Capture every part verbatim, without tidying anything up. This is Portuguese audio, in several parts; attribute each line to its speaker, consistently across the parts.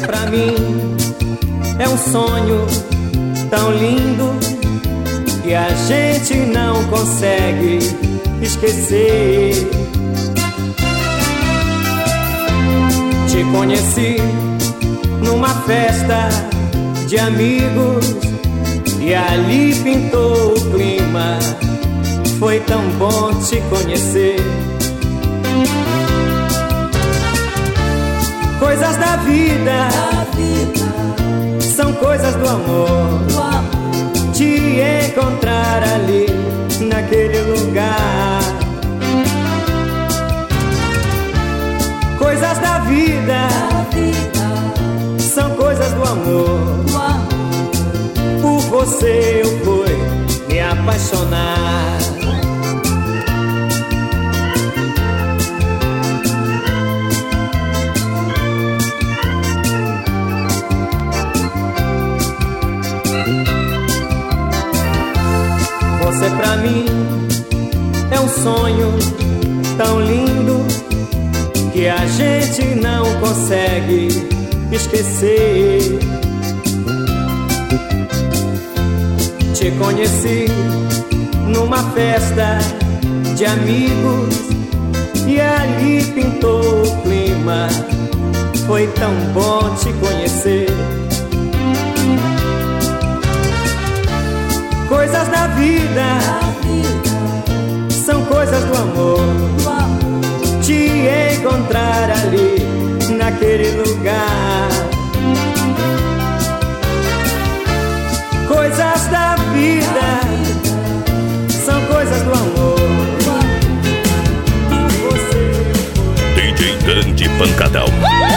Speaker 1: pra mim é um sonho tão lindo que a gente não consegue esquecer. Te conheci numa festa de amigos e ali pintou o clima. Foi tão bom te conhecer. Coisas da vida, são coisas do amor. Te encontrar ali, naquele lugar. Coisas da vida, são coisas do amor. Por você eu fui me apaixonar. Você pra mim é um sonho tão lindo que a gente não consegue esquecer. Te conheci numa festa de amigos e ali pintou o clima. Foi tão bom te conhecer. Coisas da vida, são coisas do amor. Te encontrar ali, naquele lugar. Coisas da vida, são coisas do amor.
Speaker 2: D J Dandy Pancadão.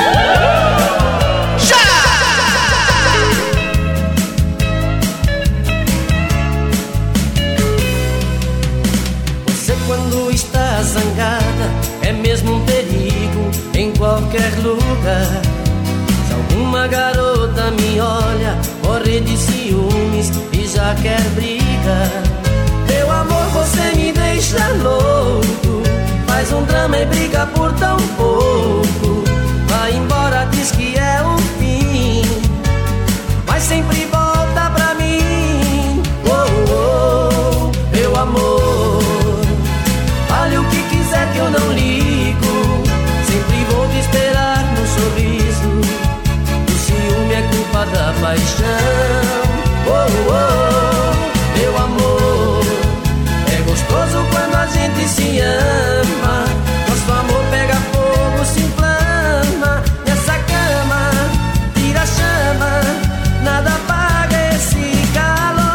Speaker 3: Quando está zangada, é mesmo um perigo em qualquer lugar. Se alguma garota me olha, morre de ciúmes e já quer briga. Meu amor, você me deixa louco, faz um drama e briga por tão pouco. Vai embora, diz que é o fim, mas sempre volta pra mim. Oh, oh, meu amor, fale o que quiser que eu não ligo. Sempre vou te esperar no sorriso. O ciúme é culpa da paixão. Oh, oh, meu amor, é gostoso quando a gente se ama. Nosso amor pega fogo, se inflama. Nessa cama, tira a chama, nada apaga esse calor.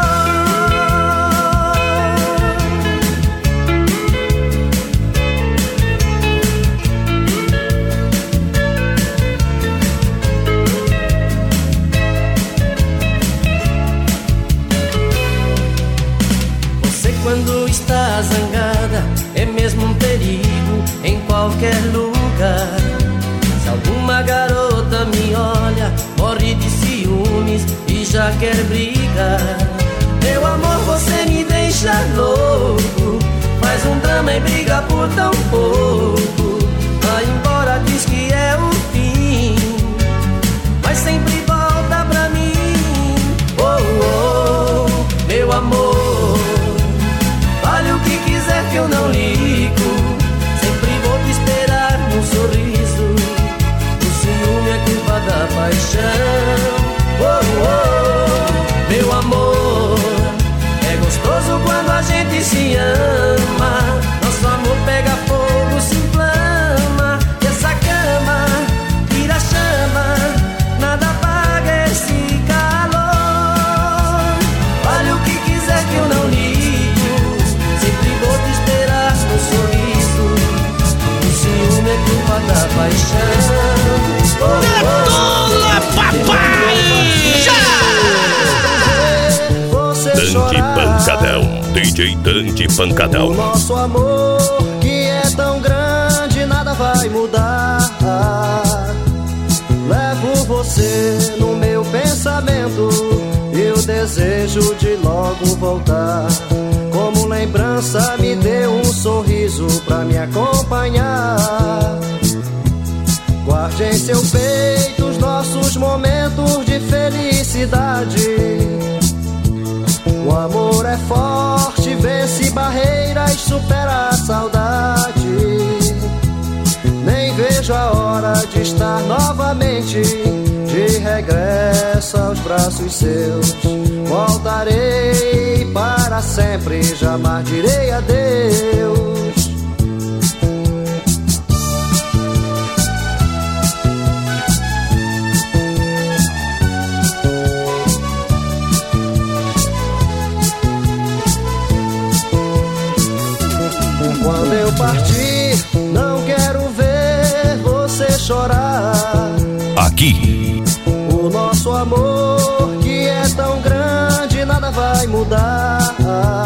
Speaker 3: Quando está zangada, é mesmo um perigo em qualquer lugar. Se alguma garota me olha, morre de ciúmes e já quer brigar. Meu amor, você me deixa louco, faz um drama e briga por tão pouco. Vai embora, diz que é o fim, mas sempre volta pra mim. Oh, oh, meu amor, fale o que quiser que eu não ligo. Sempre vou te esperar no sorriso. O ciúme é culpa da paixão. Oh, oh, meu amor, é gostoso quando a gente se ama. Nosso amor pega fogo, se inflama. E essa cama tira a chama, nada apaga esse calor. Fale o que quiser que eu não ligo. Sempre vou te esperar no sorriso. O ciúme é culpa da paixão. Oh, oh, papai!
Speaker 2: Dandy Pancadão, D J Dandy Pancadão.
Speaker 4: O nosso amor que é tão grande, nada vai mudar. Levo você no meu pensamento e o desejo de logo voltar. Como lembrança me deu um sorriso pra me acompanhar. Guarde em seu peito os nossos momentos de felicidade. O amor é forte, vence barreiras, supera a saudade. Nem vejo a hora de estar novamente de regresso aos braços seus. Voltarei para sempre, jamais direi adeus. Quando eu partir, não quero ver você chorar.
Speaker 2: Aqui,
Speaker 4: o nosso amor que é tão grande, nada vai mudar.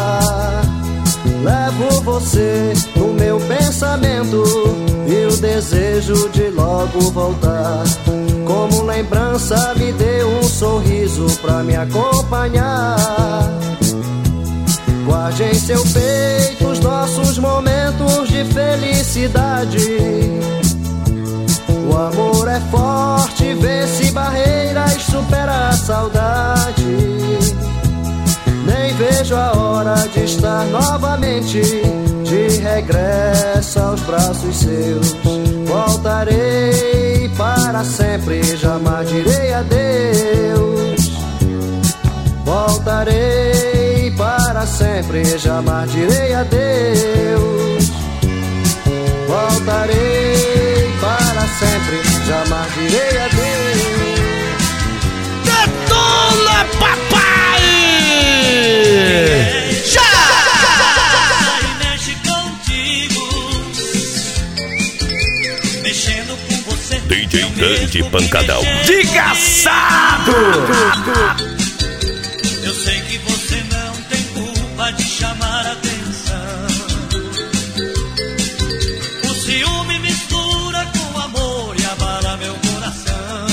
Speaker 4: Levo você no meu pensamento e o desejo de logo voltar. Como lembrança me dê um sorriso pra me acompanhar. Guarde em seu peito os nossos momentos de felicidade. O amor é forte, vence barreiras, supera a saudade. Nem vejo a hora de estar novamente de regresso aos braços seus. Voltarei para sempre, jamais direi adeus. Voltarei para sempre, jamais direi adeus. Voltarei para sempre, jamais direi adeus.
Speaker 5: Detona, papai! Já!
Speaker 6: Mexe contigo, mexendo com você.
Speaker 2: D J Dante Pancadão.
Speaker 5: Desgraçado!
Speaker 6: Eu sei que você não tem culpa de chamar a atenção. O ciúme mistura com amor e abala meu coração.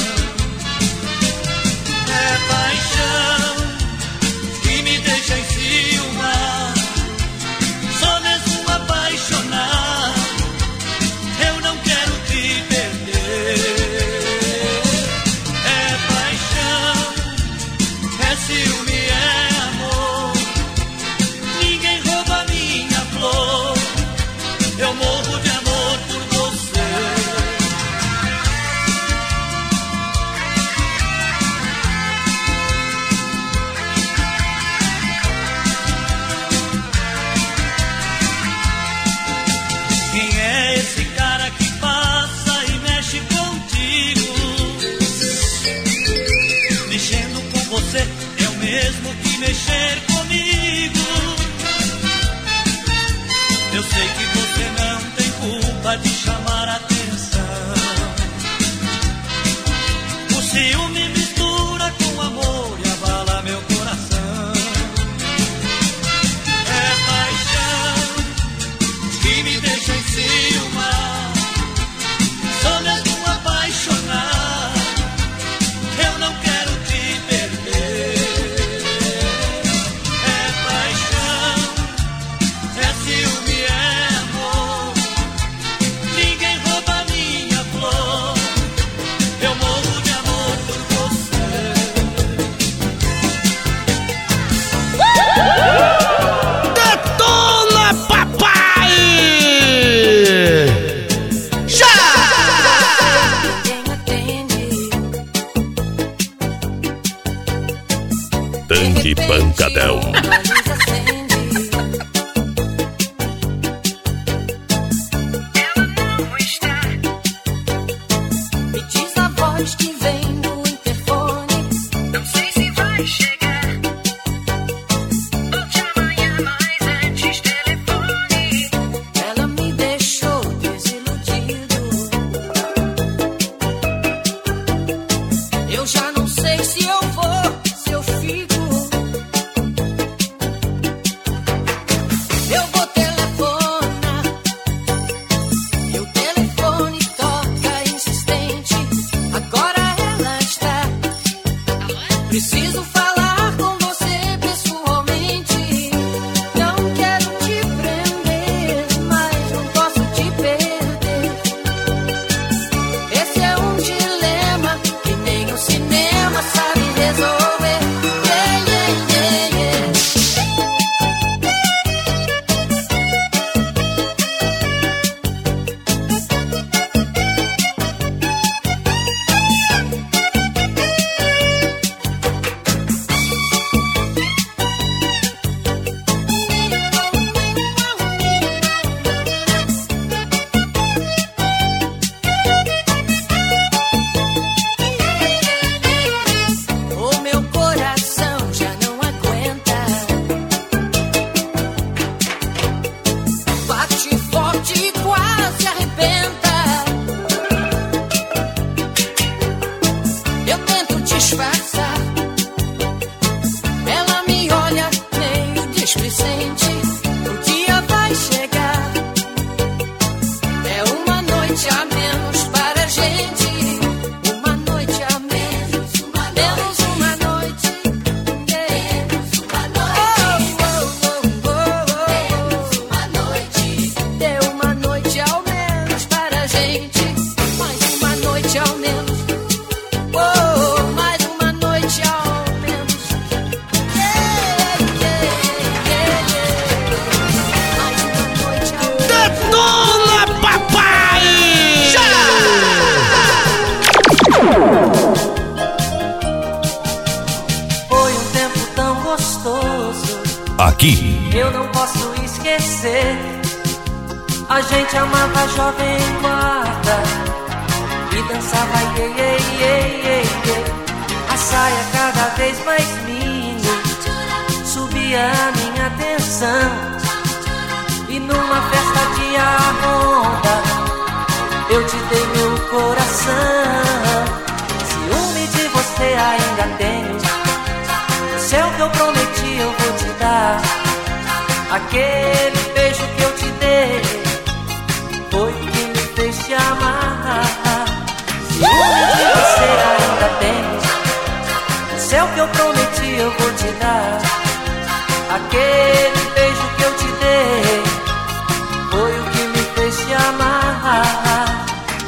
Speaker 6: É paixão que me deixa enciumar. Sou mesmo apaixonado, eu não quero te perder. É paixão, é ciúme. É o mesmo que mexer comigo. Eu sei que você não tem culpa de chamar a atenção. O ciúme mistura com amor e abala meu coração. É paixão que me deixa enciumar. Sou mesmo apaixonado, eu não quero te perder.
Speaker 2: Dante Pancadão.
Speaker 7: Esse é um dilema que nem o cinema. disfarçar. Ela me olha meio displicente. O dia vai chegar. É uma noite a menos para a gente. Uma noite a menos, uma menos uma noite. Menos uma noite. Oh, oh, oh, oh, oh. Menos uma noite. Deu uma noite ao menos para a gente. Mais uma noite ao menos. Oh, mais uma noite ao menos. Yeah, yeah, yeah, yeah. Mais uma noite ao menos.
Speaker 5: Detona, papai! Já!
Speaker 3: Foi um tempo tão gostoso,
Speaker 2: Aqui,
Speaker 3: eu não posso esquecer. A gente amava jovem guarda e dançava iê, iê, iê, iê, iê. A saia cada vez mais mini subia a minha atenção. E numa festa de arronda eu te dei meu coração. Ciúme de você ainda tenho. O céu que eu prometi eu vou te dar. Aquele beijo que eu te dei foi que me fez te amar. Ciúme de você ainda tenho. O céu que eu prometi eu vou te dar. Aquele beijo que eu te dei foi o que me fez te amar.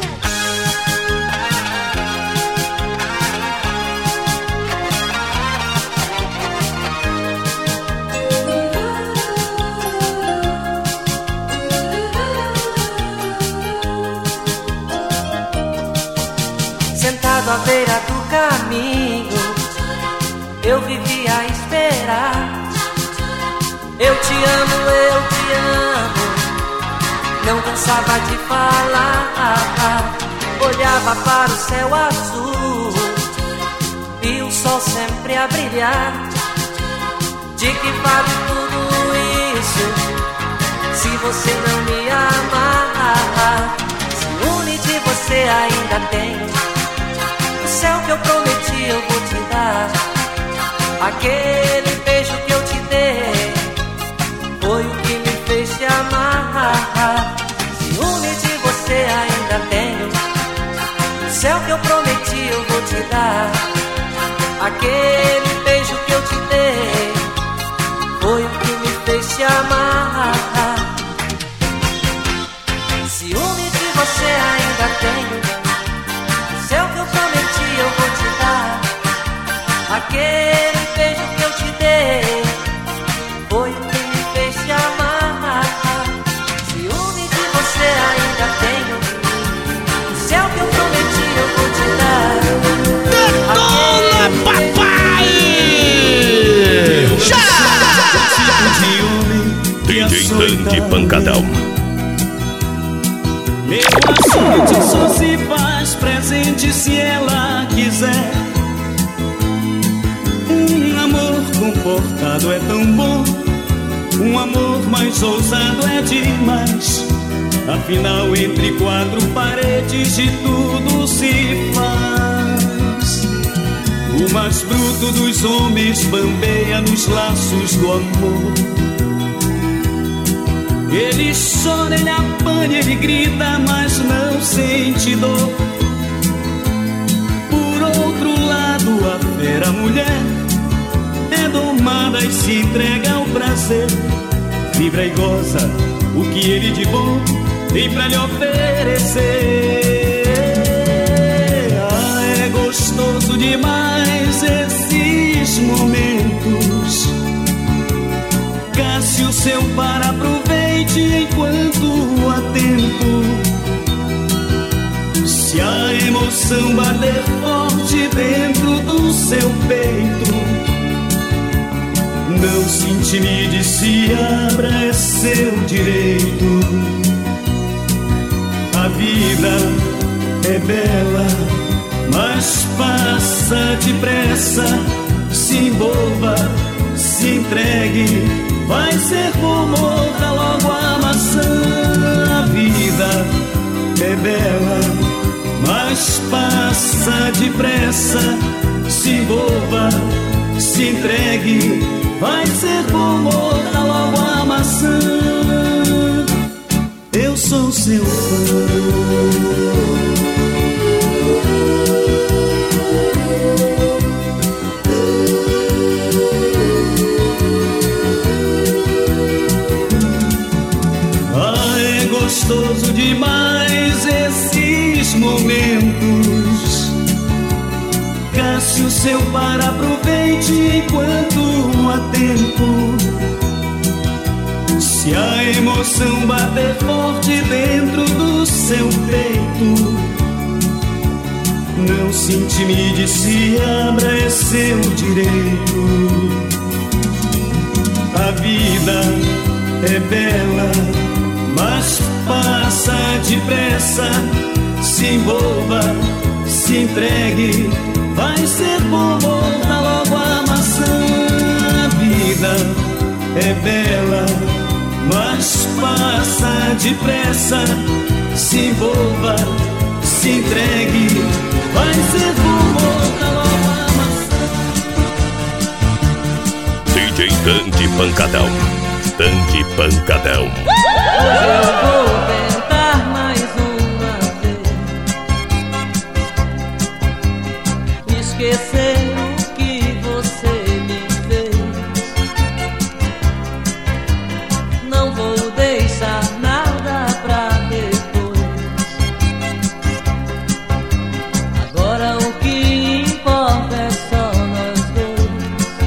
Speaker 3: Sentado à beira do caminho, eu vivia a esperar. Eu te amo, eu te amo. Não cansava de falar. Olhava para o céu azul e o sol sempre a brilhar. De que vale tudo isso se você não me amar? Ciúme de você ainda tenho. O céu que eu prometi eu vou te dar. Aquele beijo que eu te dei foi o que me fez te amar. Ciúme de você ainda tenho. O céu que eu prometi eu vou te dar. Aquele beijo que eu te dei foi o que me fez te amar. Ciúme de você ainda tenho. O céu que eu prometi eu vou te dar. Aquele beijo que eu te dei foi o que me fez te amar. Ciúme de você ainda tenho. O céu que eu prometi eu vou te dar.
Speaker 5: Detona, papai! Já!
Speaker 2: D J Dandy Pancadão.
Speaker 8: Meu açoite só se faz presente se ela quiser. Um amor comportado é tão bom. Um amor mais ousado é demais. Afinal, entre quatro paredes de tudo se faz. O mais bruto dos homens bambeia nos laços do amor. Ele chora, ele apanha, ele grita, mas não sente dor. Por outro lado, a fera mulher é domada e se entrega ao prazer. Vibra e goza o que ele de bom tem pra lhe oferecer. Ah, é gostoso demais esses momentos. Gaste o seu par, aproveite enquanto há tempo. Se a emoção bater forte dentro do seu peito, não se intimide, se abra, é seu direito. A vida é bela, mas passa depressa. Se envolva, se entregue, vai ser bom, morra logo a maçã. A vida é bela, mas passa depressa. se entregue, vai ser bom, morda logo a maçã. Eu sou seu fã. Ah, é gostoso demais esses momentos. Casse o seu par, aproveite enquanto há tempo. Se a emoção bater forte dentro do seu peito, não se intimide, se abra, é seu direito. A vida é bela, mas passa depressa. Se envolva, se entregue, vai ser bom, morda logo a maçã. A vida é bela, mas passa depressa. Se envolva, se entregue, vai ser bom, morda logo a maçã.
Speaker 2: D J Dante Pancadão, Dante Pancadão.
Speaker 3: Hoje eu vou tentar mais uma vez esquecer o que você me fez. Não vou deixar nada pra depois. Agora o que importa é só nós dois.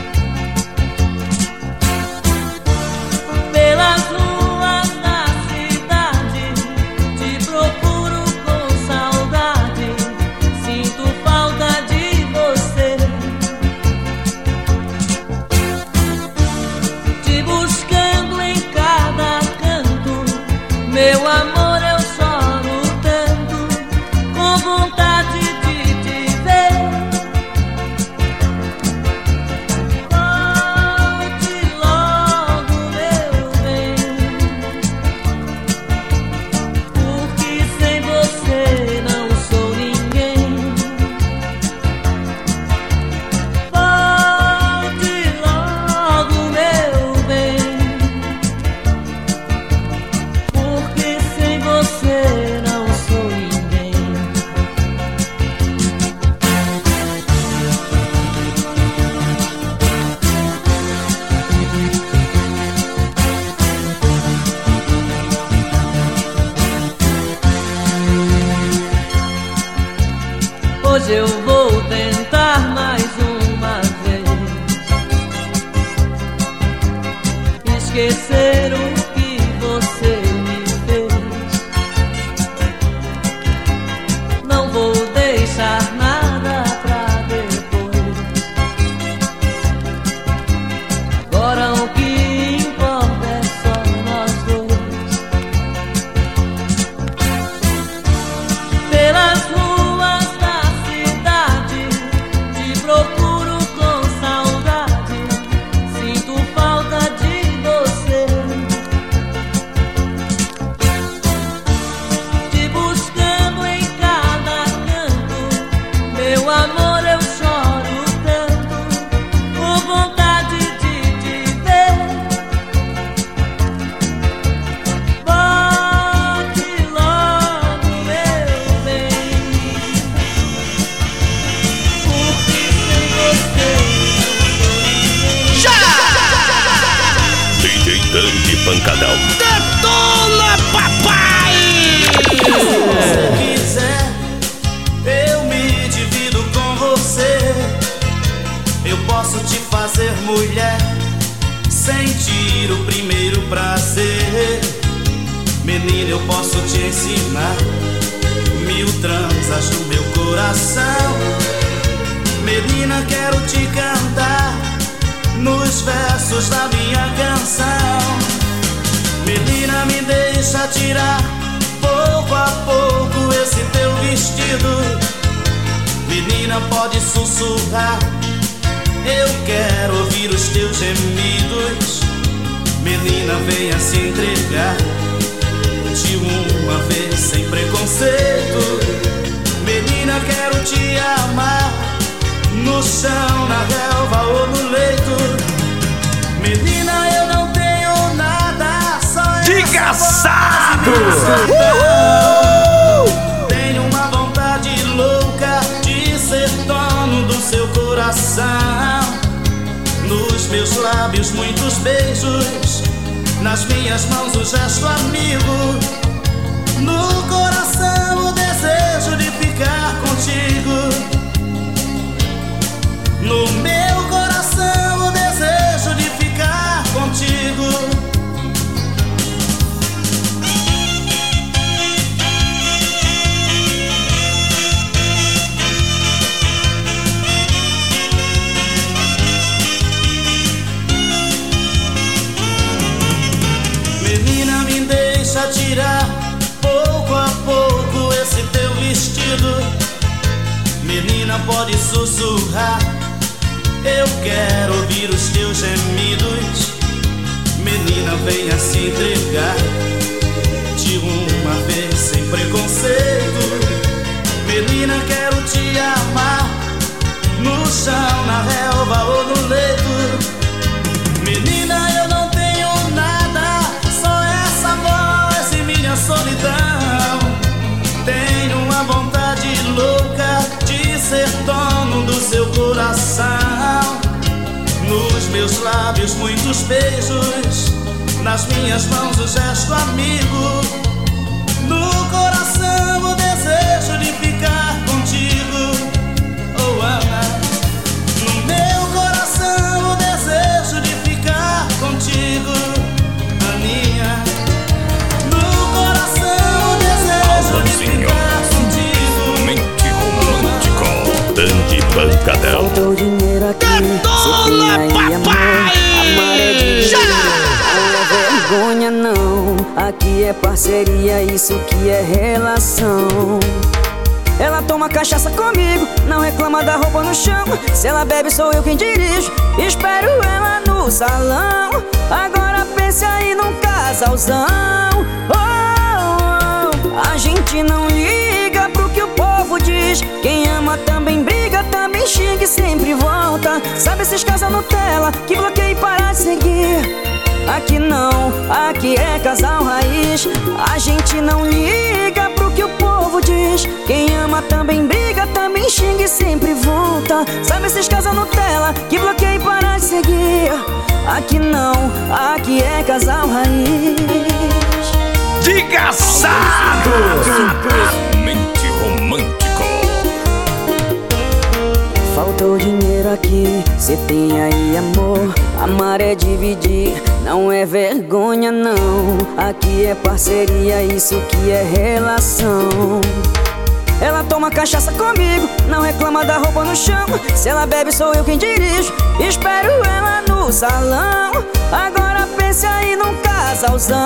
Speaker 3: Pelas ruas da cidade te procuro com saudade. Sinto falta de você. Te buscando em cada canto, meu amor, eu choro tanto, com vontade de te ver. Volte logo, meu bem, porque sem você não sou ninguém. Volte logo, meu bem, porque sem você não sou ninguém. Hoje eu vou tentar mais uma vez esquecer o que você me fez. Não vou deixar nada pra depois. Agora o que importa é só nós dois. Pelas ruas da cidade te procuro com saudade. Sinto falta de você. Te buscando em cada canto, meu amor, eu choro tanto, com vontade de te ver. Volte logo, meu bem, porque sem você
Speaker 2: D J Dante Pancadão.
Speaker 5: Detona, papai!
Speaker 6: Se quiser, eu me divido com você. Eu posso te fazer mulher, sentir o primeiro prazer. Menina, eu posso te ensinar mil transas no meu coração. Menina, quero te cantar nos versos da minha canção. Menina, me deixa tirar pouco a pouco esse teu vestido. Menina, pode sussurrar, eu quero ouvir os teus gemidos. Menina, venha se entregar de uma vez sem preconceito. Menina, quero te amar no chão, na relva ou no leito.
Speaker 5: Desgraçado!
Speaker 8: Tenho uma vontade louca de ser dono do seu coração. Nos meus lábios muitos beijos, nas minhas mãos o gesto amigo. No coração o desejo de ficar contigo. No meu coração o desejo de ficar contigo. Menina, me deixa tirar pouco a pouco esse teu vestido. Menina, pode sussurrar, eu quero ouvir os teus gemidos. Menina, venha se entregar de uma vez sem preconceito. Menina, quero te amar no chão, na relva ou no leito. Menina, eu não tenho nada, só essa voz e minha solidão. Tenho uma vontade louca de ser dono do seu coração. Nos meus lábios muitos beijos, nas minhas mãos o gesto amigo. No coração o desejo de ficar contigo. Oh, Ana. No meu coração o desejo de ficar contigo, Aninha. No coração o desejo de ficar contigo.
Speaker 2: Mente romântico. Dandy Pancadão.
Speaker 1: Faltou dinheiro aqui,
Speaker 5: Detona, papai!
Speaker 1: não é vergonha não. Aqui é parceria, isso que é relação. Ela toma cachaça comigo, não reclama da roupa no chão. Se ela bebe sou eu quem dirijo, espero ela no salão. Agora pense aí num casalzão. Oh, oh, a gente não liga pro que o povo diz. Quem ama também briga, também xinga e sempre volta. Sabe esses casal Nutella que bloqueia e para de seguir? Aqui não, aqui é casal raiz. A gente não liga pro que o povo diz. Quem ama também briga, também xinga e sempre volta. Sabe esses casal Nutella que bloqueia e para de seguir? Aqui não, aqui é casal raiz.
Speaker 5: Desgraçado!
Speaker 2: Mente romântico.
Speaker 1: Faltou dinheiro aqui, cê tem aí amor. Amar é dividir, não é vergonha não. Aqui é parceria, isso que é relação. Ela toma cachaça comigo, não reclama da roupa no chão. Se ela bebe sou eu quem dirijo, espero ela no salão. Agora pense aí num casalzão.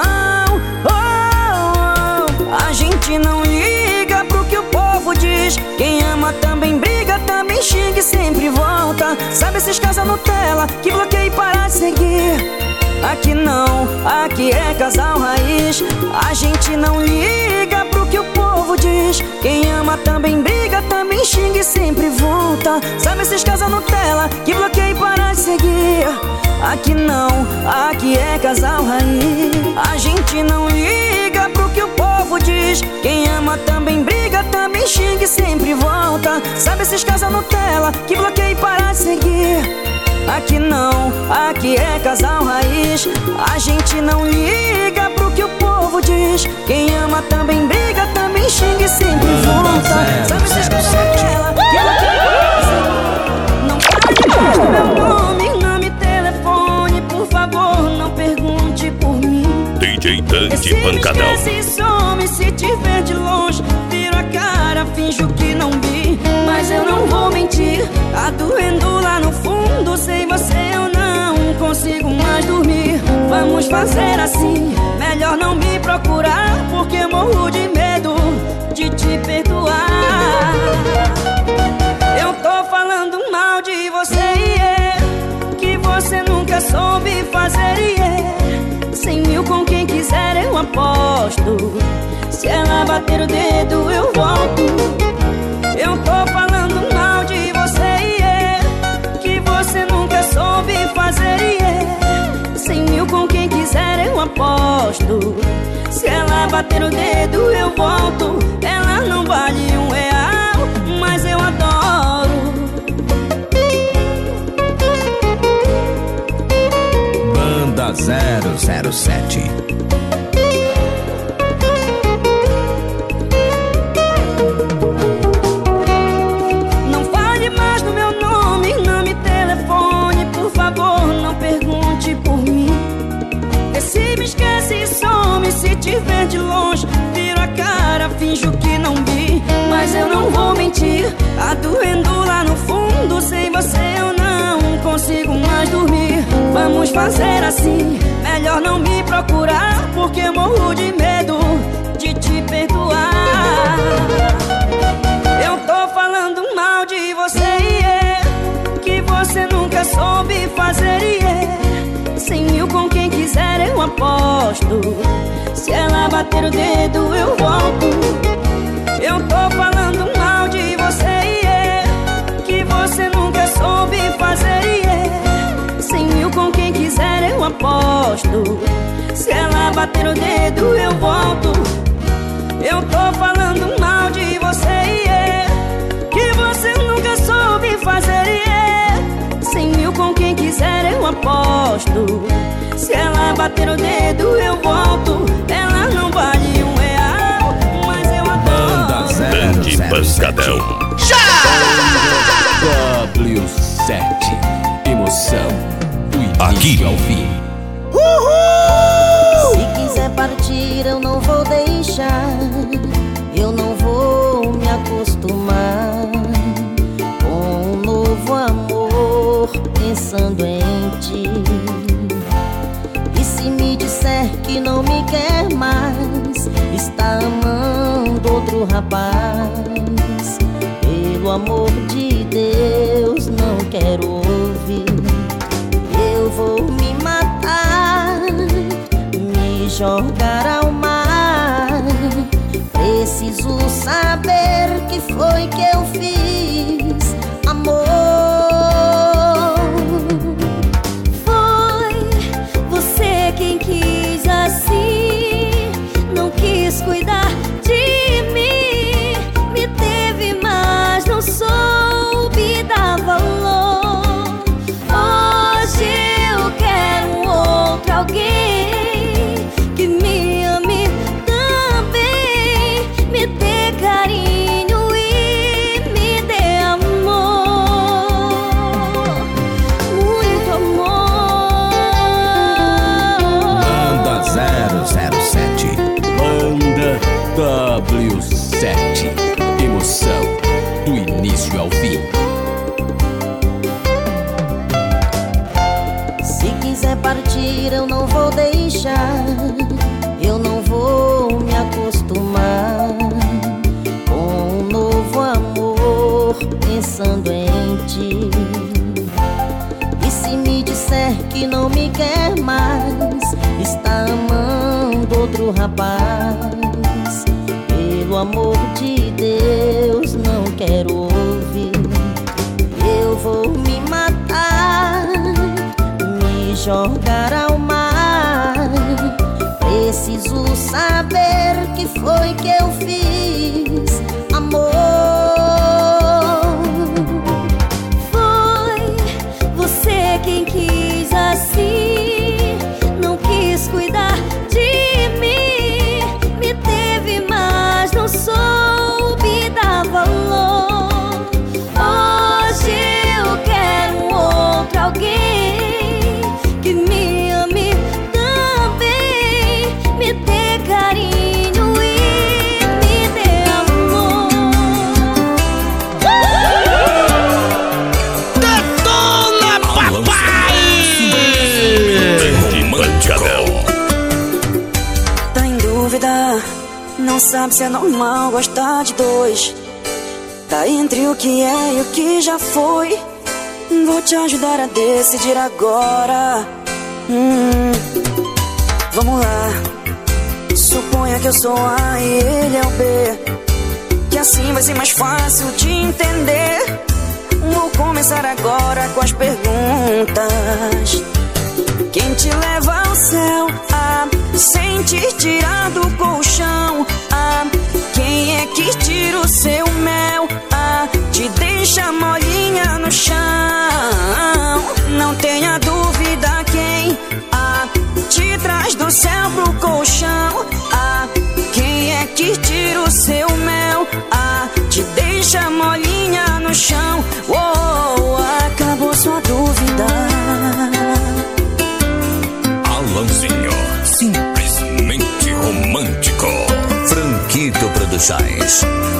Speaker 1: Oh, oh, a gente não liga pro que o povo diz. Quem ama também briga, também xinga e sempre volta. Sabe esses casal Nutella que bloqueia e para de seguir? Aqui não, aqui é casal raiz. A gente não liga pro que o povo diz. Quem ama também briga, também xinga e sempre volta. Sabe esses casal Nutella que bloqueia e para de seguir? Aqui não, aqui é casal raiz. A gente não liga pro que o povo diz. Quem ama também briga, também xinga e sempre volta. Sabe esses casal Nutella que bloqueia e para de seguir? Aqui não, aqui é casal raiz. A gente não liga pro que o povo diz. Quem ama também briga, também xinga e sempre volta. Sabe esses casal Nutella que bloqueia e para de seguir? Não fale mais meu nome, nome, telefone, por favor, não pergunte por mim.
Speaker 2: D J Dandy Pancadão.
Speaker 1: Se some, se te ver de longe, viro a cara, finjo que não vi. Mas eu não vou mentir, tá doendo lá no fundo. Sem você eu não consigo mais dormir. Vamos fazer assim, melhor não me procurar, porque morro de medo de te perdoar. Eu tô falando mal de você, yeah, que você nunca soube fazer, yeah. Cem mil com quem quiser eu aposto. Se ela bater o dedo eu volto. Eu tô falando mal de você, yeah, que você nunca soube fazer, yeah. Cem mil com quem quiser eu aposto. aposto. Se ela bater o dedo eu volto. Ela não vale um real, mas eu adoro.
Speaker 9: Banda zero zero sete.
Speaker 1: Não fale mais do meu nome, não me telefone, por favor, não pergunte por mim. Vê se me esquece e some. Se te ver de longe, viro a cara, finjo que não vi. Mas eu não vou mentir, tá doendo lá no fundo. Sem você eu não consigo mais dormir. Vamos fazer assim, melhor não me procurar, porque eu morro de medo de te perdoar. Eu tô falando mal de você, yeah, que você nunca soube fazer, yeah. Cem mil com quem quiser eu aposto. Se ela bater o dedo eu volto. Eu tô falando mal de você, yeah, que você nunca soube fazer, yeah. Cem mil com quem quiser eu aposto. Se ela bater o dedo eu volto. Eu tô falando mal de você, yeah, que você nunca soube fazer, yeah. Cem mil com quem quiser eu aposto. Se ela bater o dedo eu volto. Ela não vale um real, mas eu adoro.
Speaker 2: Tandy Pancadão.
Speaker 9: W sete. Emoção do início
Speaker 2: Aqui
Speaker 9: ao fim.
Speaker 10: Se quiser partir eu não vou deixar. Eu não vou me acostumar com um novo amor pensando em ti. E se me disser que não me quer mais, está amando outro rapaz, pelo amor de Deus não quero ouvir. Eu vou me matar, me jogar ao mar. Preciso saber que foi que eu fiz, amor. Foi você quem quis assim, não quis cuidar de mim. Me teve, mas não soube dar valor. Hoje eu quero um outro alguém que me ame também, me dê carinho e me dê amor, muito amor.
Speaker 9: Banda zero zero sete. Banda W sete. Emoção do início ao fim.
Speaker 10: Se quiser partir eu não vou deixar. Eu não vou me acostumar com um novo amor pensando em ti. E se me disser que não me quer mais, está amando outro rapaz, pelo amor de Deus não quero ouvir. Eu vou me matar, me jogar ao mar. Preciso saber que foi que eu fiz, amor. Foi você quem quis assim, não quis cuidar de mim. Me teve, mas não soube dar valor. Hoje eu quero um outro alguém que me ame também, me dê carinho e me dê amor.
Speaker 5: Detona, papai!
Speaker 2: Tandy Pancadão.
Speaker 1: Tá em dúvida, não sabe se é normal gostar de dois. Tá entre o que é e o que já foi. Vou te ajudar a decidir agora. Hum, vamos lá. Suponha que eu sou A e ele é o B, que assim vai ser mais fácil de entender. Vou começar agora com as perguntas. Quem te leva ao céu? A, sentir tirar do colchão. Ah, quem é que tira o seu mel? Ah, te deixa molinha no chão. Não tenha dúvida quem ah, te traz do céu pro colchão. Ah, quem é que tira o seu mel? Ah, te deixa molinha no chão. Oh, acabou sua dúvida.
Speaker 2: Alanzinho, simplesmente romântico. Franquito Produções.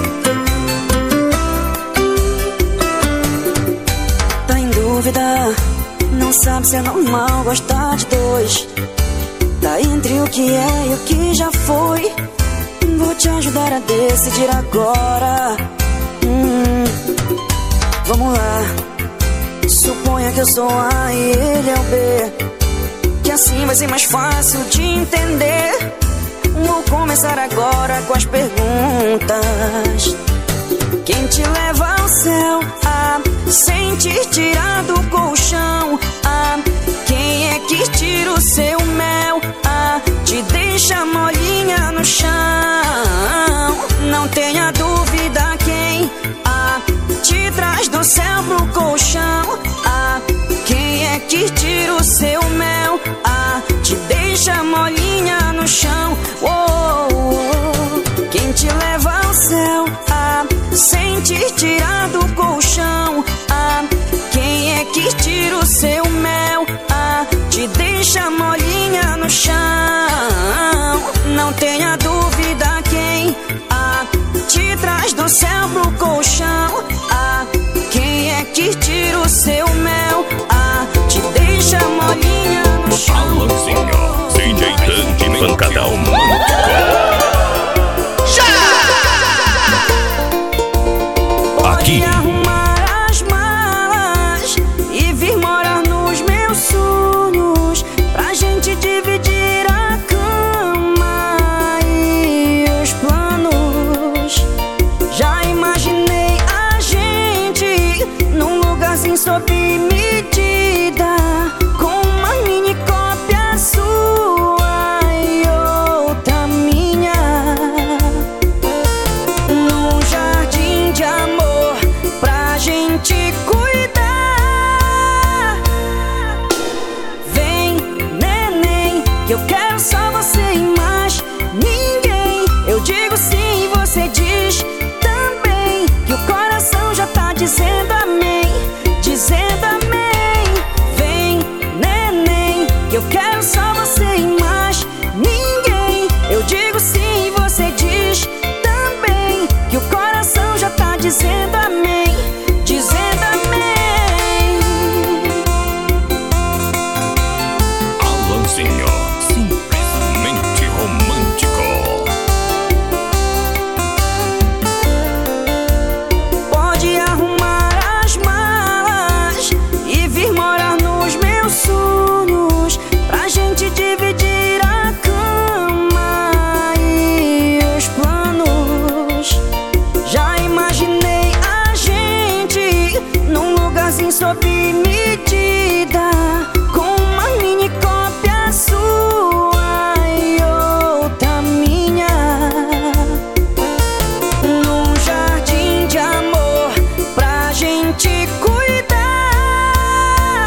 Speaker 1: Tá em dúvida, não sabe se é normal gostar de dois. Tá entre o que é e o que já foi. Vou te ajudar a decidir agora. hum, Vamos lá. Suponha que eu sou A e ele é o B, que assim vai ser mais fácil de entender. Vou começar agora com as perguntas. Quem te leva ao céu? Ah, sentir tirar do colchão. Ah, quem é que tira o seu mel? Ah, te deixa molinha no chão. Não tenha dúvida quem ah, te traz do céu pro colchão. Ah, quem é que tira o seu mel? Ah, te deixa molinha no chão. Oh, oh. Quem te leva ao céu? Ah, sentir tirar do colchão. Ah, quem é que tira o seu mel? Ah, te deixa molinha no chão. Não tenha dúvida quem ah, te traz do céu pro colchão. Ah, quem é que tira o seu mel? Ah, te deixa molinha no chão.
Speaker 2: Alanzinho, D J Dante Pancadão Romântico. Aqui.
Speaker 1: Pode arrumar as malas e vir morar nos meus sonhos, pra gente dividir a cama e os planos. Já imaginei a gente num lugarzinho sob medida, com uma mini cópia sua e outra minha, num jardim de amor pra gente cuidar. Vem, neném, que eu quero só você e mais ninguém. Eu digo sim e você diz também, que o coração já tá dizendo amém, dizendo amém. Vem, neném, que eu quero só você e mais ninguém. Eu digo sim e você diz também, que o coração já tá dizendo amém, dizendo amém.
Speaker 2: Alanzinho, simplesmente romântico.
Speaker 1: Pode arrumar as malas e vir morar nos meus sonhos, pra gente dividir a cama e os planos. Já imaginei a gente num lugarzinho sob medida, com uma mini cópia sua e outra minha, num jardim de amor pra gente cuidar.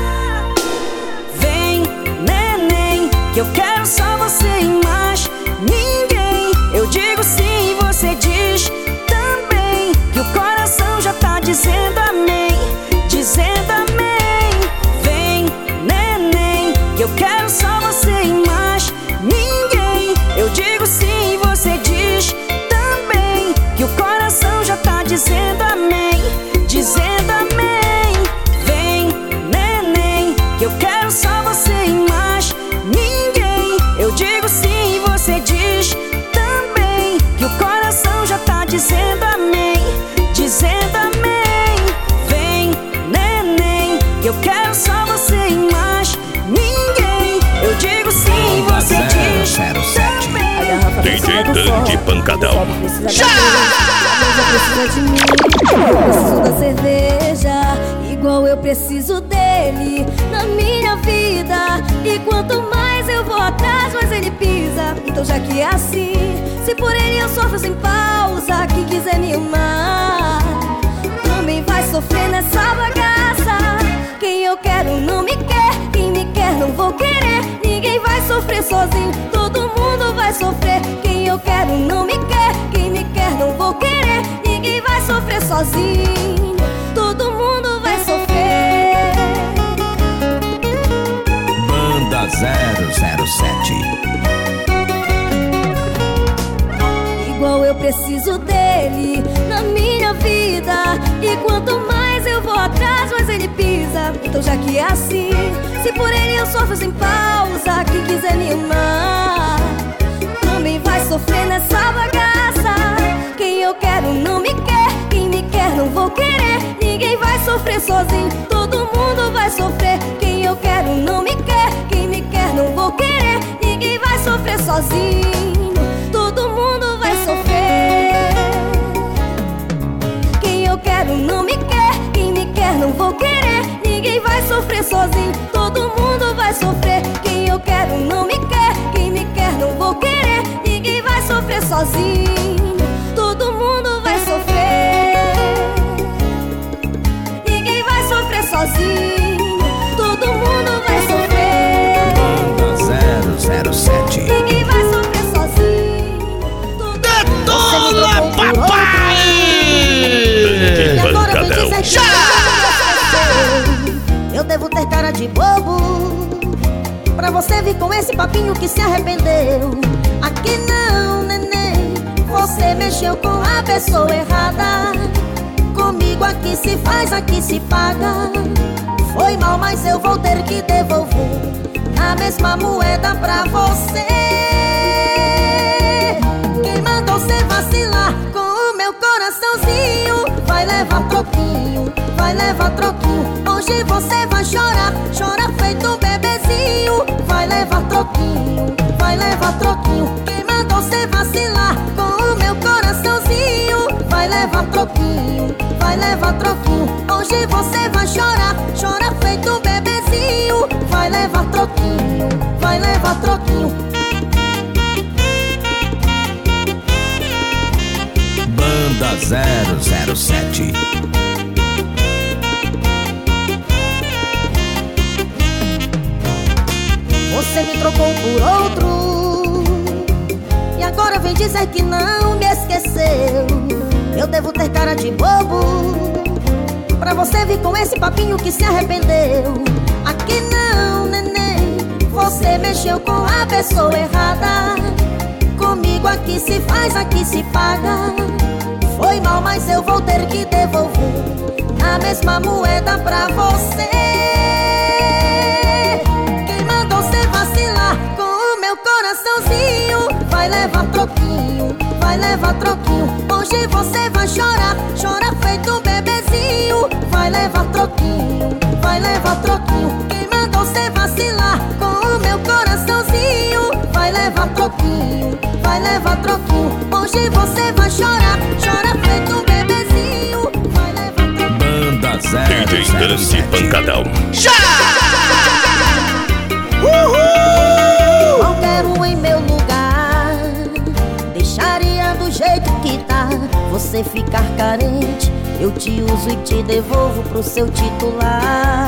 Speaker 1: Vem, neném, que eu quero só você e mais ninguém. Eu digo sim e você diz também, que o coração já tá dizendo amém, dizendo amém. Vem, neném, que eu quero só você e mais ninguém. Eu digo sim e você diz também, que o coração já tá dizendo amém, dizendo amém. Vem, neném, que eu quero só você e mais ninguém. Eu digo sim e você diz também, que o coração já tá dizendo amém, dizendo amém. Vem, neném, que eu quero só você e mais ninguém. Eu digo sim e você diz também.
Speaker 2: D J Dante Pancadão.
Speaker 10: Já! Precisa de mim, eu preciso da cerveja, igual eu eu preciso dele na minha vida. E quanto mais eu vou atrás, mais ele pisa. Então já que é assim, se por ele eu sofro sem pausa, quem quiser me amar também vai sofrer nessa bagaça. Quem eu quero não me quer, quem me quer não vou querer. Ninguém vai sofrer sozinho, todo mundo vai sofrer. Quem eu quero não me quer, quem me quer não vou querer. Ninguém vai sofrer sozinho, todo mundo vai sofrer.
Speaker 9: Banda zero zero sete.
Speaker 10: Igual eu preciso dele na minha vida. E quanto mais eu vou atrás, mais ele pisa. Então já que é assim, se por ele eu sofro sem pausa, quem quiser me amar também vai sofrer nessa bagaça. Quem eu quero não me quer, quem me quer não vou querer. Ninguém vai sofrer sozinho, todo mundo vai sofrer. Quem eu quero não me quer, quem me quer não vou querer. Ninguém vai sofrer sozinho, todo mundo vai sofrer. Quem eu quero não me quer, quem me quer não vou querer. Ninguém vai sofrer sozinho, todo mundo vai sofrer. Quem eu quero não me quer, quem me quer não vou querer. Ninguém vai sofrer sozinho, todo mundo vai sofrer. Ninguém vai sofrer sozinho, todo mundo vai sofrer.
Speaker 9: Banda zero zero sete.
Speaker 10: Ninguém vai sofrer sozinho, todo
Speaker 5: Detona, papai!
Speaker 10: E agora vem
Speaker 2: Pancadão.
Speaker 10: dizer que eu devo ter cara de bobo pra você vir com esse papinho que se arrependeu. Aqui não, neném, você mexeu com a pessoa errada. Comigo aqui se faz, aqui se paga. Foi mal, mas eu vou ter que devolver a mesma moeda pra você. Quem mandou você vacilar com o meu coraçãozinho vai levar troquinho, vai levar troquinho. Hoje você vai chorar, chora feito um bebezinho. Vai levar troquinho, vai levar troquinho. Quem mandou você vacilar com o meu coraçãozinho vai levar troquinho, vai levar troquinho. Hoje você vai chorar, chora feito um bebezinho. Vai levar troquinho, vai levar troquinho.
Speaker 9: Banda zero zero sete.
Speaker 10: Você me trocou por outro e agora vem dizer que não me esqueceu. Eu devo ter cara de bobo pra você vir com esse papinho que se arrependeu. Aqui não, neném, você mexeu com a pessoa errada. Comigo aqui se faz, aqui se paga. Foi mal, mas eu vou ter que devolver a mesma moeda pra você. Quem mandou você vacilar com o meu coraçãozinho vai levar troquinho, vai levar troquinho. Hoje você vai chorar, chora feito um bebezinho. Vai levar troquinho, vai levar troquinho. Quem mandou você vacilar com o meu coraçãozinho vai levar troquinho, vai levar troquinho. Hoje você vai chorar, chora feito um bebezinho. Vai levar troquinho.
Speaker 9: Banda
Speaker 2: D
Speaker 9: zero
Speaker 2: J
Speaker 9: zero
Speaker 2: Dante
Speaker 9: sete.
Speaker 2: Pancadão.
Speaker 5: Uhul!
Speaker 10: Qualquer um em meu lugar deixaria do jeito que tá. Você ficar carente, eu te uso e te devolvo pro seu titular.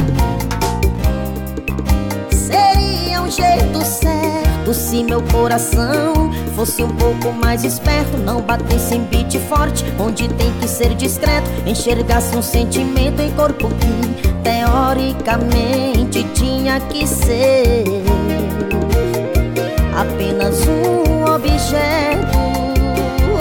Speaker 10: Seria um jeito certo se meu coração fosse um pouco mais esperto. Não batesse em beat forte, onde tem que ser discreto. Enxergasse um sentimento em corpo que teoricamente tinha que ser apenas um objeto. Oh,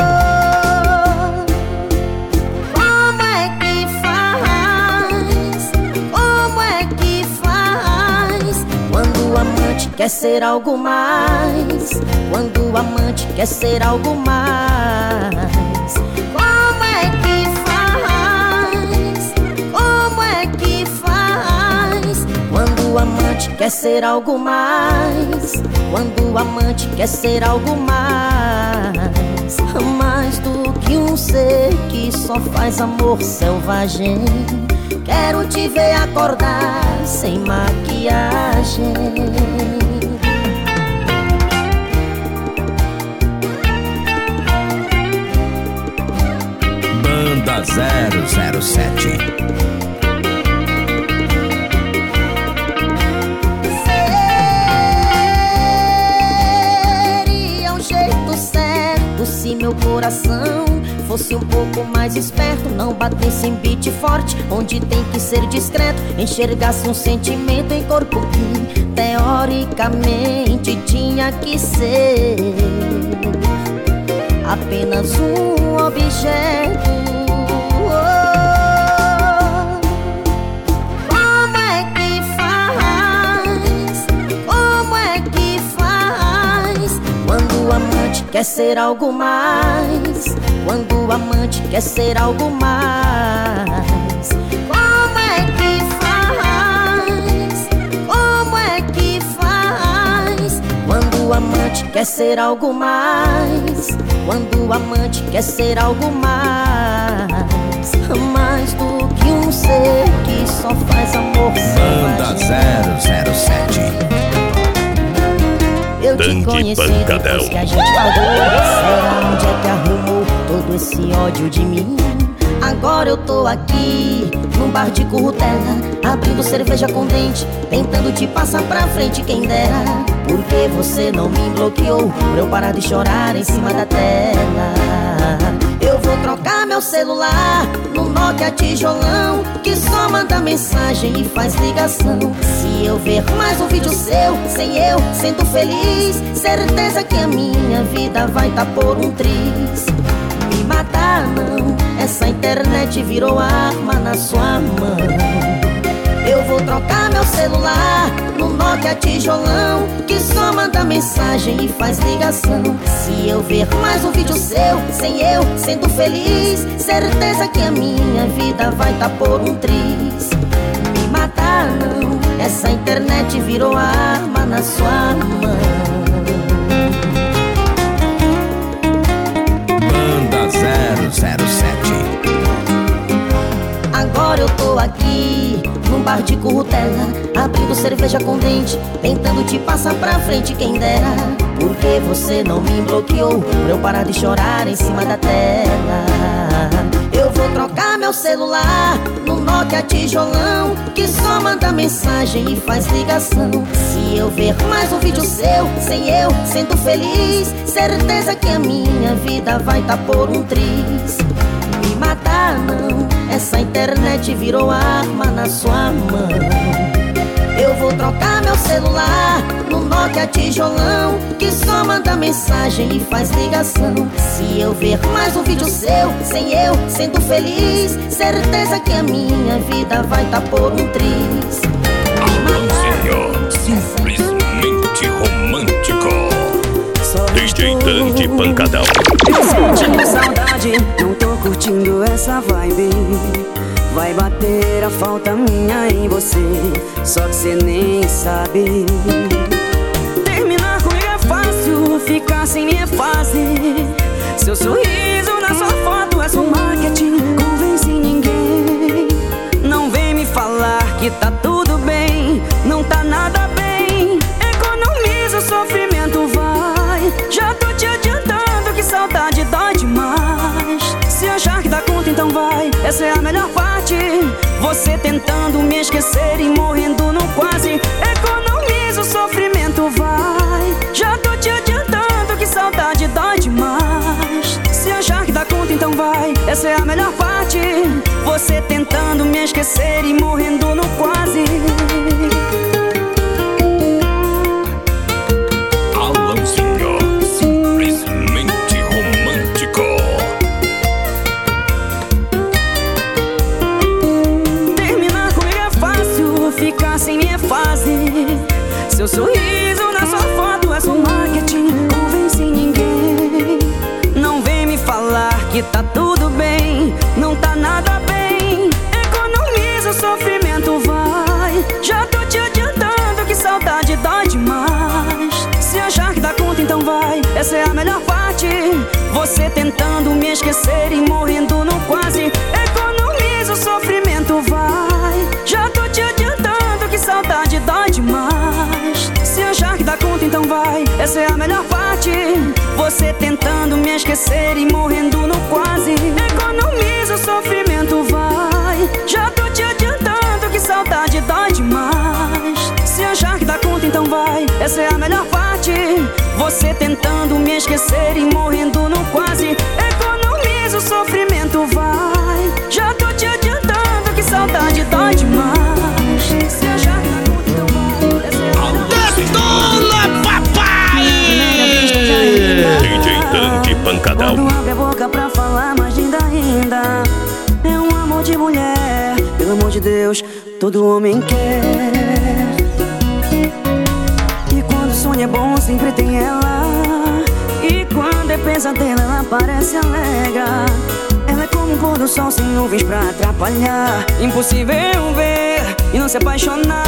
Speaker 10: como é que faz? Como é que faz? Quando o amante quer ser algo mais, quando o amante quer ser algo mais. Como é que faz? Como é que faz? Quando o amante quer ser algo mais, quando o amante quer ser algo mais. Mais do que um ser que só faz amor selvagem.
Speaker 11: quero te ver acordar sem maquiagem.
Speaker 9: Banda zero zero sete.
Speaker 11: Seria um jeito certo se meu coração fosse um pouco mais esperto, não batesse em beat forte, onde tem que ser discreto, enxergasse um sentimento em corpo que teoricamente tinha que ser apenas um objeto. Como é que faz? Como é que faz quando o amante quer ser algo mais? Quando o amante quer ser algo mais. Como é que faz? Como é que faz quando o amante quer ser algo mais? Quando o amante quer ser algo mais. Mais do que um ser que só faz amor.
Speaker 9: Banda zero zero sete.
Speaker 11: Eu te conheci depois que a gente falou. Será onde é que arrumou todo esse ódio de mim? Agora eu tô aqui num bar de currutela, abrindo cerveja com dente, tentando te passar pra frente, quem dera. Porque você não me bloqueou pra eu parar de chorar em cima da tela. Eu vou trocar meu celular no Nokia tijolão, que só manda mensagem e faz ligação. Se eu ver mais um vídeo seu, sem eu, sendo feliz, certeza que a minha vida vai tá por um triz. Me matar não, essa internet virou arma na sua mão. Eu vou trocar meu celular no Nokia tijolão, que só manda mensagem e faz ligação. Se eu ver mais um vídeo seu, sem eu, sendo feliz, certeza que a minha vida vai tá por um triz. Me matar não, essa internet virou arma na sua mão.
Speaker 9: Banda zero zero sete.
Speaker 11: Agora eu tô aqui num bar de currutela, abrindo cerveja com dente, tentando te passar pra frente, quem dera. Porque você não me bloqueou pra eu parar de chorar em cima da tela. Eu vou trocar meu celular no Nokia tijolão, que só manda mensagem e faz ligação. Se eu ver mais um vídeo seu, sem eu, sendo feliz, certeza que a minha vida vai tá por um triz. Me matar não, essa internet virou arma na sua mão. Eu vou trocar meu celular no Nokia tijolão, que só manda mensagem e faz ligação. Se eu ver mais um vídeo seu, sem eu, sendo feliz, certeza que a minha vida vai tá por um triz.
Speaker 2: Alô, senhor, simplesmente romântico. D J Dante Pancadão.
Speaker 1: Sentindo saudade, não tô curtindo essa vibe. Vai bater a falta minha em você, só que cê nem sabe. Terminar comigo é fácil, ficar sem mim é fácil. Seu sorriso na sua foto é só marketing, convence ninguém. Não vem me falar que tá tudo bem, não tá nada bem. Economiza o sofrimento, vai. Já tô te adiantando que saudade dói demais. Se achar que dá conta, então vai. Essa é a melhor parte. Você tentando me esquecer e morrendo no quase. Economiza o sofrimento, vai. Já tô te adiantando que saudade dói demais. Se achar que dá conta, então vai. Essa é a melhor parte. Você tentando me esquecer e morrendo no quase.
Speaker 2: Alanzinho, simplesmente romântico.
Speaker 1: Terminar comigo é fácil, ficar sem mim é fácil. Seu sorriso na sua foto é só marketing, convence ninguém. Não vem me falar que tá tudo bem, não tá nada bem. Economiza o sofrimento, vai. Já tô te adiantando que saudade dói demais. Se achar que dá conta, então vai. Essa é a melhor parte. Você tentando me esquecer e morrendo no quase. Economiza o sofrimento, vai. Você tentando me esquecer e morrendo no quase. Economiza o sofrimento, vai. Já tô te adiantando que saudade dói demais. Se achar que dá conta, então vai. Essa é a melhor parte. Você tentando me esquecer e morrendo no quase. Economiza o sofrimento, vai. Já tô te adiantando que saudade dói demais. Se achar que dá conta, então vai. Essa é a melhor parte.
Speaker 2: Detona, papai! D J Tanque Pancadão.
Speaker 1: Quando abre a boca pra falar, mais linda ainda. É um amor de mulher, pelo amor de Deus, todo homem quer. E quando o sonho é bom, sempre tem ela. E quando é pesadelo, ela parece alegre. Ela é como um pôr do sol sem nuvens pra atrapalhar. Impossível ver e não se apaixonar.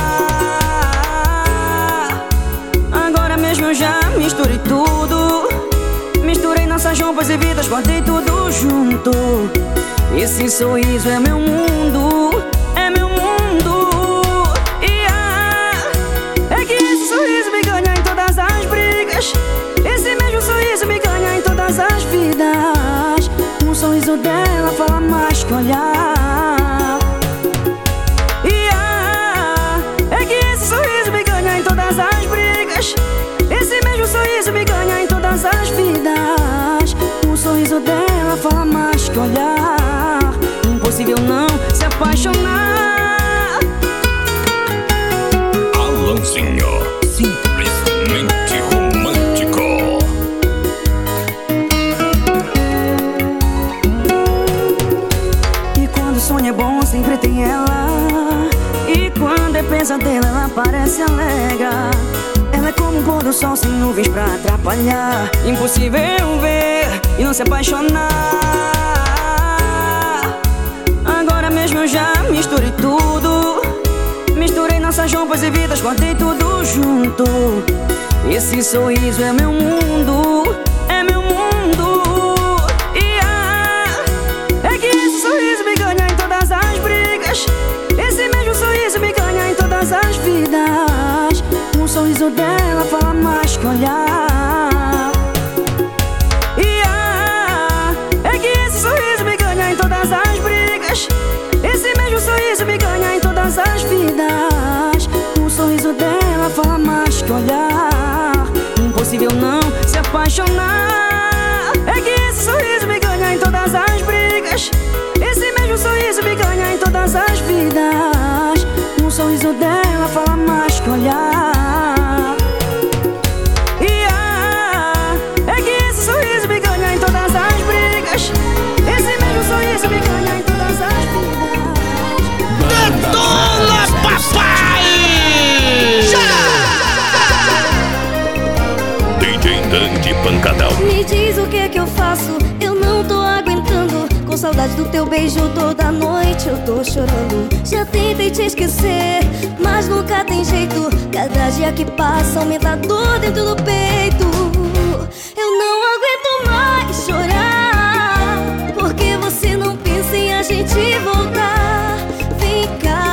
Speaker 1: Agora mesmo eu já misturei tudo. Misturei nossas roupas e vidas, guardei tudo junto. Esse sorriso é meu mundo, é meu mundo. E ah, é que esse sorriso me ganha em todas as brigas. Esse mesmo sorriso me ganha em todas as vidas. Um sorriso dela fala mais que olhar. E ah, é que esse sorriso me ganha em todas as brigas. Esse mesmo sorriso me ganha em todas as vidas. O sorriso dela fala mais que olhar. Impossível não se apaixonar.
Speaker 2: Alanzinho, simplesmente romântico.
Speaker 1: E quando o sonho é bom, sempre tem ela. E quando é pesadelo, ela parece alegre. Ela é como um pôr do sol sem nuvens pra atrapalhar. Impossível ver e não se apaixonar. Agora mesmo eu já misturei tudo. Misturei nossas roupas e vidas, guardei tudo junto. Esse sorriso é meu mundo, é meu mundo. E ah, é que esse sorriso me ganha em todas as brigas. Esse mesmo sorriso me ganha em todas as vidas. O sorriso dela fala mais que olhar. E ah, é que esse sorriso me ganha em todas as brigas. Esse mesmo sorriso me ganha em todas as vidas. O sorriso dela fala mais que olhar. Impossível não se apaixonar. É que esse sorriso me ganha em todas as brigas. Esse mesmo sorriso me ganha em todas as vidas. O sorriso dela fala mais que olhar. E ah, é que esse sorriso me ganha em todas as brigas. Esse mesmo sorriso me ganha em todas as vidas.
Speaker 2: Detona, papai! D J Tanque Pancadão.
Speaker 10: Me diz o que é que eu faço, eu não tô aguentando. Com saudade do teu beijo toda noite eu tô chorando. Já tentei te esquecer, mas nunca tem jeito. Cada dia que passa aumenta a dor dentro do peito. Eu não aguento mais chorar, porque você não pensa em a gente voltar. Vem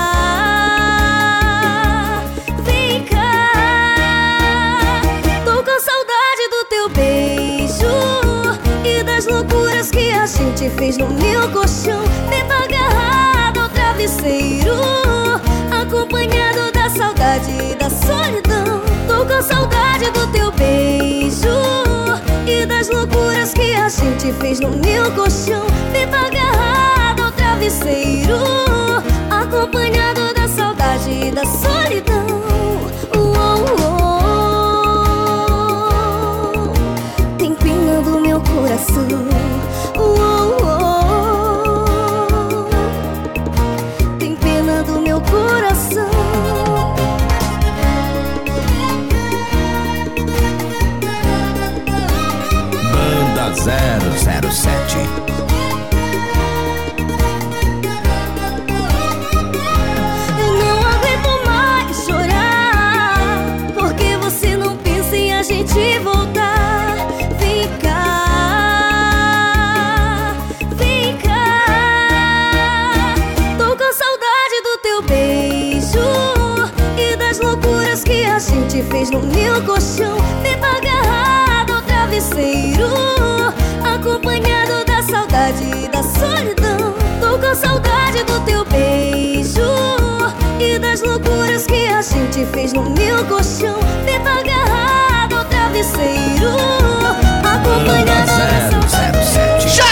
Speaker 10: cá, vem cá. Tô com saudade do teu beijo e das loucuras que a gente fez no meu colchão. Dedo agarrado ao travesseiro, acompanhado da saudade e da solidão. Tô com saudade do teu beijo e das loucuras que a gente fez no meu colchão. Dedo agarrado ao travesseiro, acompanhado da saudade e da solidão. Uou, uou. Tem pena do meu coração. Uou, uou. Tem pena do meu coração.
Speaker 9: Banda zero zero sete.
Speaker 10: Eu não aguento mais chorar, porque você não pensa em a gente voltar. Vem cá, vem cá. Tô com saudade do teu beijo e das loucuras que a gente fez no meu colchão. Dedo agarrado ao travesseiro, travesseiro, acompanhado da saudade e da solidão. Tô com saudade do teu beijo e das loucuras que a gente fez no meu colchão. Feito agarrado ao travesseiro, acompanhado da saudade.
Speaker 9: Já!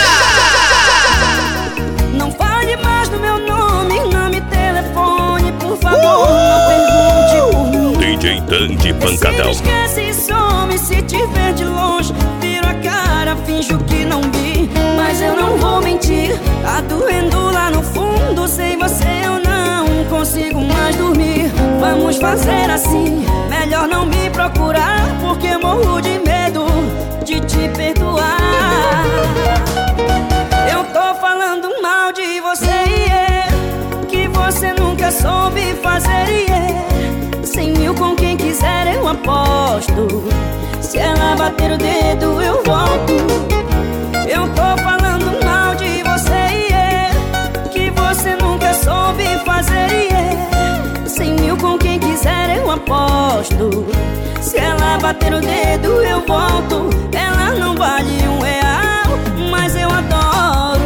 Speaker 1: Não fale mais do meu nome, não me telefone, por favor, não pergunte por mim.
Speaker 2: D J Dandy Pancadão.
Speaker 1: Se me esquece e some, se te ver de longe, viro a cara, finjo que não vi. Mas eu não vou mentir, tá doendo lá no fundo. Sem você eu não consigo mais dormir. Vamos fazer assim, melhor não me procurar, porque morro de medo de te perdoar. Eu tô falando mal de você, yeah, que você nunca soube fazer, yeah. Cem mil com quem quiser eu aposto, se ela bater o dedo eu volto. Eu tô falando mal de você, yeah, que você nunca soube fazer, yeah. Cem mil com quem quiser eu aposto, se ela bater o dedo eu volto. Ela não vale um real, mas eu adoro.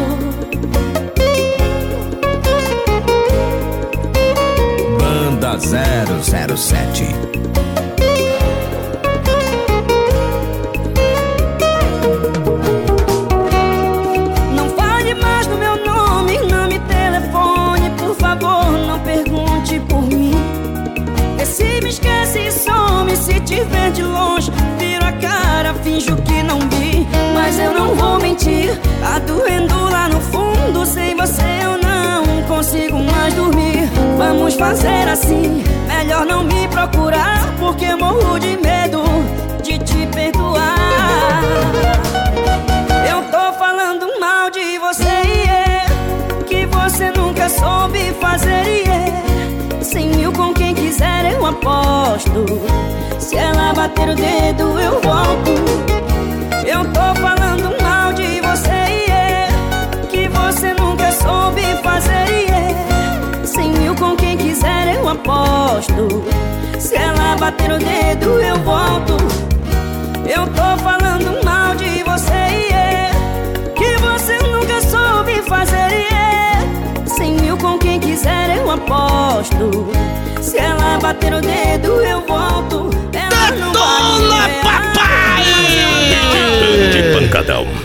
Speaker 9: Banda zero zero sete.
Speaker 1: Não fale mais do meu nome, não me telefone, por favor, não pergunte por mim. Vê se me esquece e some, se te ver de longe, viro a cara, finjo que não vi. Mas eu não vou mentir, tá doendo lá no fundo. Sem você eu não consigo mais dormir. Vamos fazer assim, melhor não me procurar, porque morro de medo de te perdoar. Eu tô falando mal de você, yeah, que você nunca soube fazer, yeah. Cem mil com quem quiser eu aposto, se ela bater o dedo eu volto. Eu tô falando mal de você, yeah, que você nunca soube fazer, yeah. Cem mil com quem quiser eu aposto, se ela bater o dedo eu volto. Eu tô falando mal de você, yeah, que você nunca soube fazer, yeah. Cem mil com quem quiser eu aposto, se ela bater o dedo eu volto. Ela não vale um real,
Speaker 2: papai! D J Dandy Pancadão.